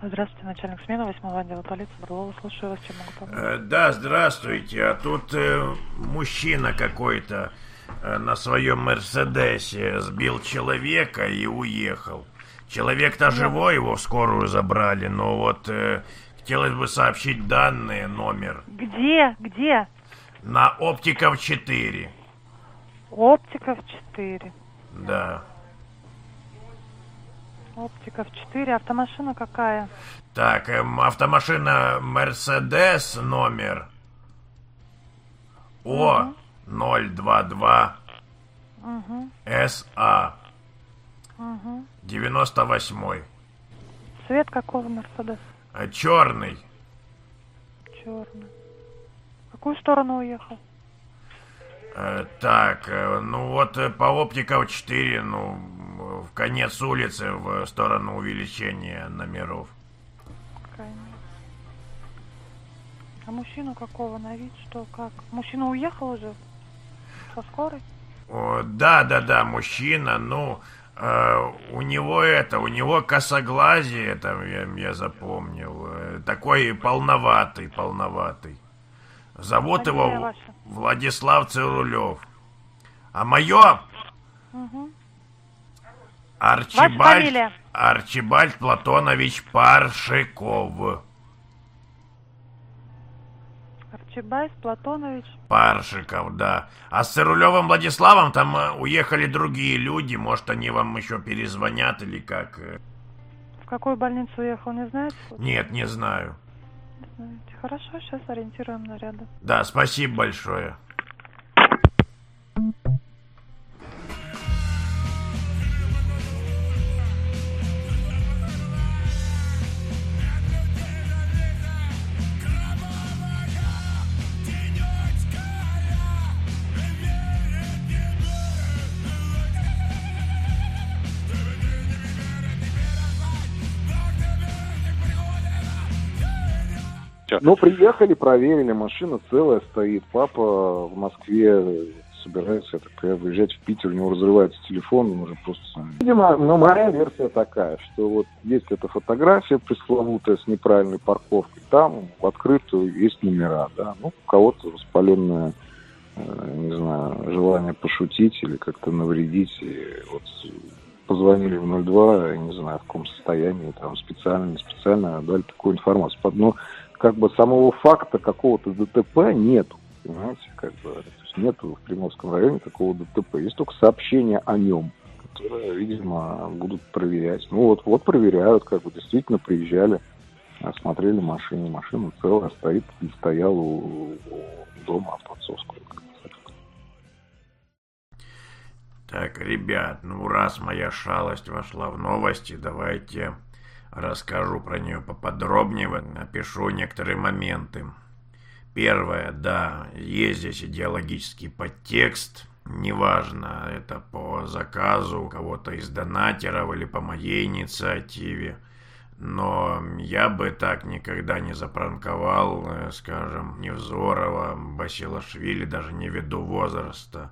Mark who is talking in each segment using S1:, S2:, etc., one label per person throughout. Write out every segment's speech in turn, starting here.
S1: Здравствуйте, начальник смены 8-го отдела полиции Барлова. Слушаю вас, чем могу помочь?
S2: Да, здравствуйте. А тут мужчина какой-то на своем Мерседесе сбил человека и уехал. Человек-то живой, его в скорую забрали, но вот хотелось бы сообщить данные, номер.
S1: Где?
S2: На Оптиков 4.
S1: Оптиков 4.
S2: Да.
S1: Оптиков 4. Автомашина какая?
S2: Так, автомашина Мерседес, номер О022 СА 98.
S1: Цвет какого Мерседеса?
S2: Черный.
S1: Черный. В какую сторону уехал?
S2: Ну вот по Оптиков 4, в конец улицы, в сторону увеличения номеров.
S1: А мужчину какого на вид? Что, как? Мужчина уехал уже? Со скорой?
S2: Да, мужчина, у него косоглазие, там я запомнил, такой полноватый. Зовут его
S1: ваша?
S2: Владислав Цирулев. А мое? Арчибальд Платонович Паршиков.
S1: Арчибальд Платонович
S2: Паршиков, да. А с Цирулевым Владиславом там уехали другие люди. Может, они вам еще перезвонят или как?
S1: В какую больницу уехал, не знаете?
S2: Нет, не знаю.
S1: Не знаете. Хорошо, сейчас ориентируем наряды.
S2: Да, спасибо большое.
S3: Приехали, проверили, машина целая стоит. Папа в Москве собирается, я так понимаю, выезжать в Питер, у него разрывается телефон, он уже просто... Видимо, моя версия такая, что вот есть эта фотография пресловутая с неправильной парковкой, там в открытую есть номера, да, у кого-то воспаленное, не знаю, желание пошутить или как-то навредить, и вот позвонили в 02, я не знаю, в каком состоянии, там специально, не специально дали такую информацию. Но самого факта какого-то ДТП нету, понимаете, то есть нету в Приморском районе такого ДТП. Есть только сообщение о нем, которое, видимо, будут проверять. Вот проверяют, действительно приезжали, осмотрели машину. Машина целая стоит, стояла у дома отцовского.
S2: Так, ребят, раз моя шалость вошла в новости, давайте расскажу про нее поподробнее, напишу некоторые моменты. Первое, да, есть здесь идеологический подтекст. Неважно, это по заказу кого-то из донатеров или по моей инициативе. Но я бы так никогда не запранковал, скажем, Невзорова, Басилашвили, даже не ввиду возраста,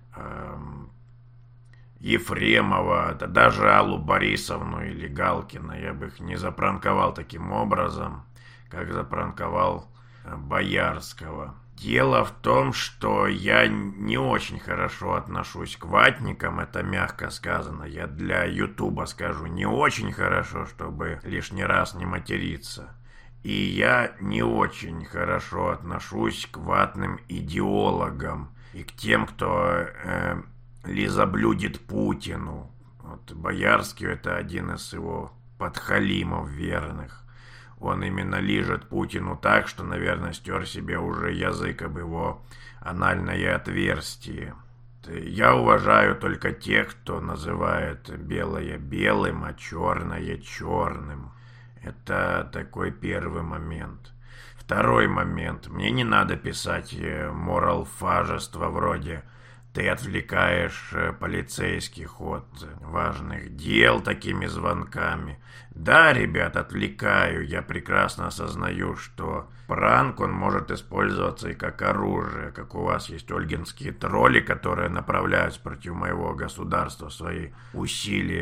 S2: Ефремова, да даже Аллу Борисовну или Галкина. Я бы их не запранковал таким образом, как запранковал Боярского. Дело в том, что я не очень хорошо отношусь к ватникам, это мягко сказано. Я для Ютуба скажу не очень хорошо, чтобы лишний раз не материться. И я не очень хорошо отношусь к ватным идеологам и к тем, кто лизоблюдит Путину. Вот Боярский — это один из его подхалимов верных. Он именно лижет Путину так, что, наверное, стер себе уже язык об его анальное отверстие. Я уважаю только тех, кто называет белое белым, а черное черным. Это такой первый момент. Второй момент. Мне не надо писать моралфажество вроде «ты отвлекаешь полицейских от важных дел такими звонками». Да, ребят, отвлекаю. Я прекрасно осознаю, что пранк, он может использоваться и как оружие. Как у вас есть ольгинские тролли, которые направляют против моего государства свои усилия.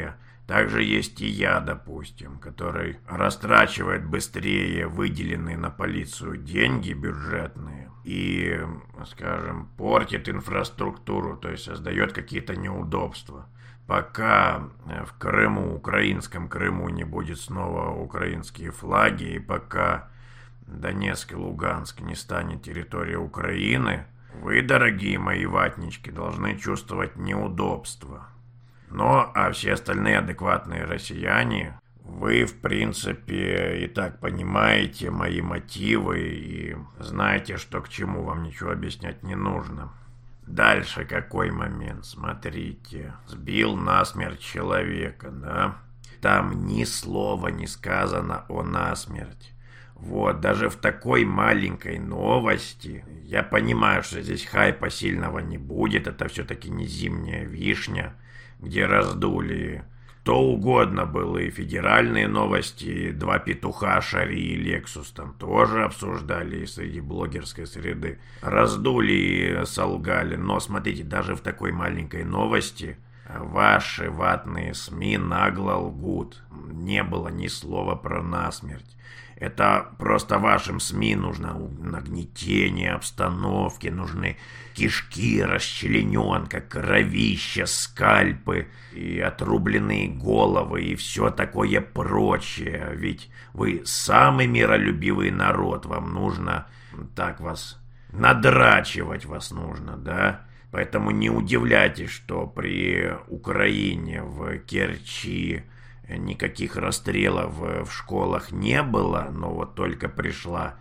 S2: Также есть и я, допустим, который растрачивает быстрее выделенные на полицию деньги бюджетные и, скажем, портит инфраструктуру, то есть создает какие-то неудобства. Пока в Крыму, украинском Крыму, не будет снова украинские флаги, и пока Донецк и Луганск не станет территорией Украины, вы, дорогие мои ватнички, должны чувствовать неудобства. Но, а все остальные адекватные россияне, вы, в принципе, и так понимаете мои мотивы и знаете, что к чему, вам ничего объяснять не нужно. Дальше какой момент? Смотрите, сбил насмерть человека, да? Там ни слова не сказано о насмерть. Вот, даже в такой маленькой новости, я понимаю, что здесь хайпа сильного не будет, это все-таки не зимняя вишня, где раздули кто угодно было, и федеральные новости, и два петуха, Шари и Лексус там тоже обсуждали, и среди блогерской среды раздули и солгали. Но смотрите, даже в такой маленькой новости ваши ватные СМИ нагло лгут. Не было ни слова про насмерть. Это просто вашим СМИ нужно нагнетение обстановки, нужны кишки, расчлененка, кровища, скальпы и отрубленные головы и все такое прочее. Ведь вы самый миролюбивый народ, вам нужно так вас надрачивать вас нужно, да? Поэтому не удивляйтесь, что при Украине в Керчи никаких расстрелов в школах не было, но вот только пришла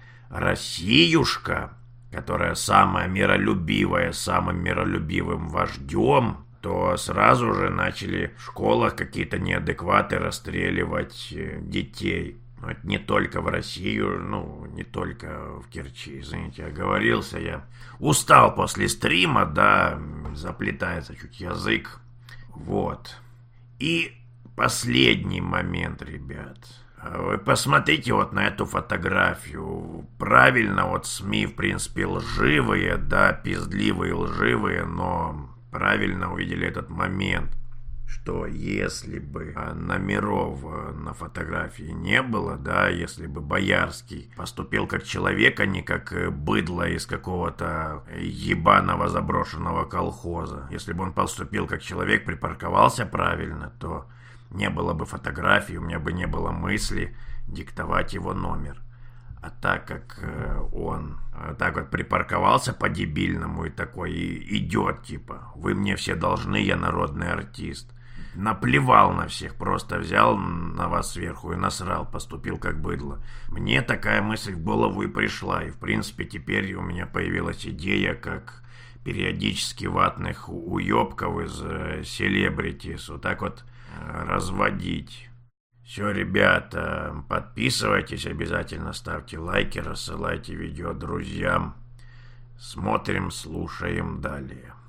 S2: Россиюшка, которая самая миролюбивая, самым миролюбивым вождем, то сразу же начали в школах какие-то неадекваты расстреливать детей. Но это не только в Россию, не только в Керчи, извините, оговорился я. Устал после стрима, да, заплетается чуть язык. Вот. И последний момент, ребят. Вы посмотрите вот на эту фотографию. Правильно, вот СМИ, в принципе, лживые, да, пиздливые, лживые, но правильно увидели этот момент, что если бы номеров на фотографии не было, да, если бы Боярский поступил как человек, а не как быдло из какого-то ебаного заброшенного колхоза, если бы он поступил как человек, припарковался правильно, то не было бы фотографий, у меня бы не было мысли диктовать его номер. А так как он так вот припарковался по-дебильному и такой и идет, типа, вы мне все должны, я народный артист. Наплевал на всех, просто взял на вас сверху и насрал, поступил как быдло. Мне такая мысль в голову и пришла, и в принципе теперь у меня появилась идея, как периодически ватных уебков из селебритис вот так вот разводить. Все, ребята, подписывайтесь обязательно, ставьте лайки, рассылайте видео друзьям. Смотрим, слушаем далее.